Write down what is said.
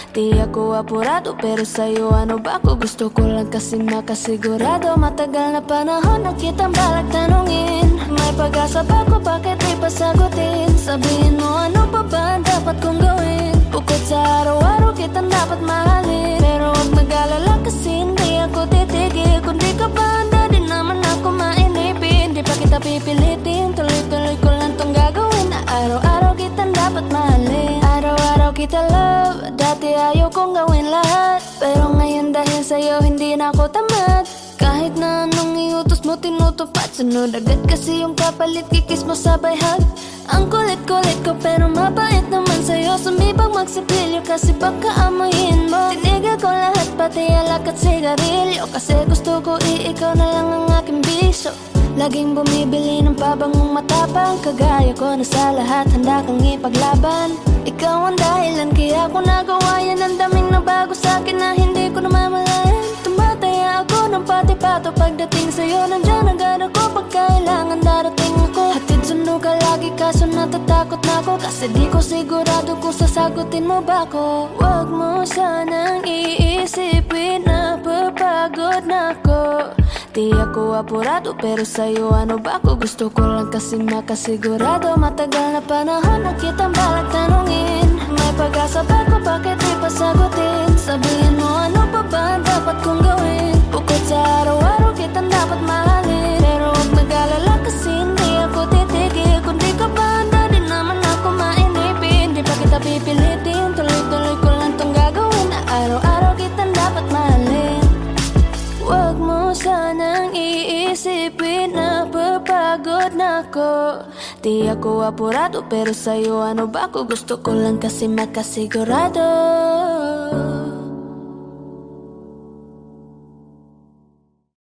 Di ako apurado pero sa'yo ano ba ako? Gusto ko lang kasi makasigurado. Matagal na panahon na kitang balak tanungin. May pag-asa ba ko? Bakit di pa sagutin? Sabihin mo ano pa ba ang dapat kong gawin? Bukod sa araw-araw kitang dapat mahalin. Pero huwag mag-alala kasi hindi ako titigil. Kung di ka ba handa di naman ako mainipin. Di pa kita pipilitin, tuloy-tuloy ko lang tong gagawin. Na araw-araw kitang dapat mahalin. Araw-araw kita love, dati ayaw kong gawin lahat. Pero ngayon dahil sa'yo hindi na ako tamad. Kahit na anong iutos mo tinutupad. Sunod agad kasi yung kapalit, kikis mo sabay hug. Ang kulit-kulit ko pero mabait naman sa'yo. Sumibang magsipilyo kasi baka amoyin mo. Tinigil ko lahat pati alak at sigarilyo. Kasi gusto ko ikaw na lang ang aking bisyo. Laging bumibili ng pabangong matapang. Kagaya ko na sa lahat handa kang ipaglaban. Ikaw ang dahilan kaya ko nagawa yan. Ang daming nabago sa'kin na hindi ko namamalayan. Tumataya ako ng pati-pato pagdating sa'yo. Nandiyan agad ako pag kailangan darating ako. Hatid sundo ka lagi kaso natatakot na ako. Kasi di ko sigurado kung sasagutin mo ba ko. Huwag mo sanang iisipin na papagod na ako. Di ako apurado pero sa'yo ano ba ako? Gusto ko lang kasi makasigurado. Matagal na panahon na kitang balak tanungin. May pag-asa ba ko? Bakit di pa sagutin? Sabihin mo ano pa ba ang dapat kong gawin? Bukod sa araw-araw kitang dapat mahalin. Pero huwag mag-alala kasi hindi ako titigil. Kung di ka ba handa di naman ako mainipin. Di pa kita pipilitin, tuloy-tuloy ko lang tong gagawin. Na araw-araw kitang dapat mahalin. Huwag mo sanang iisipin na papagod na ako. Di ako apurado pero sa'yo ano ba ako? Gusto ko lang kasi makasigurado.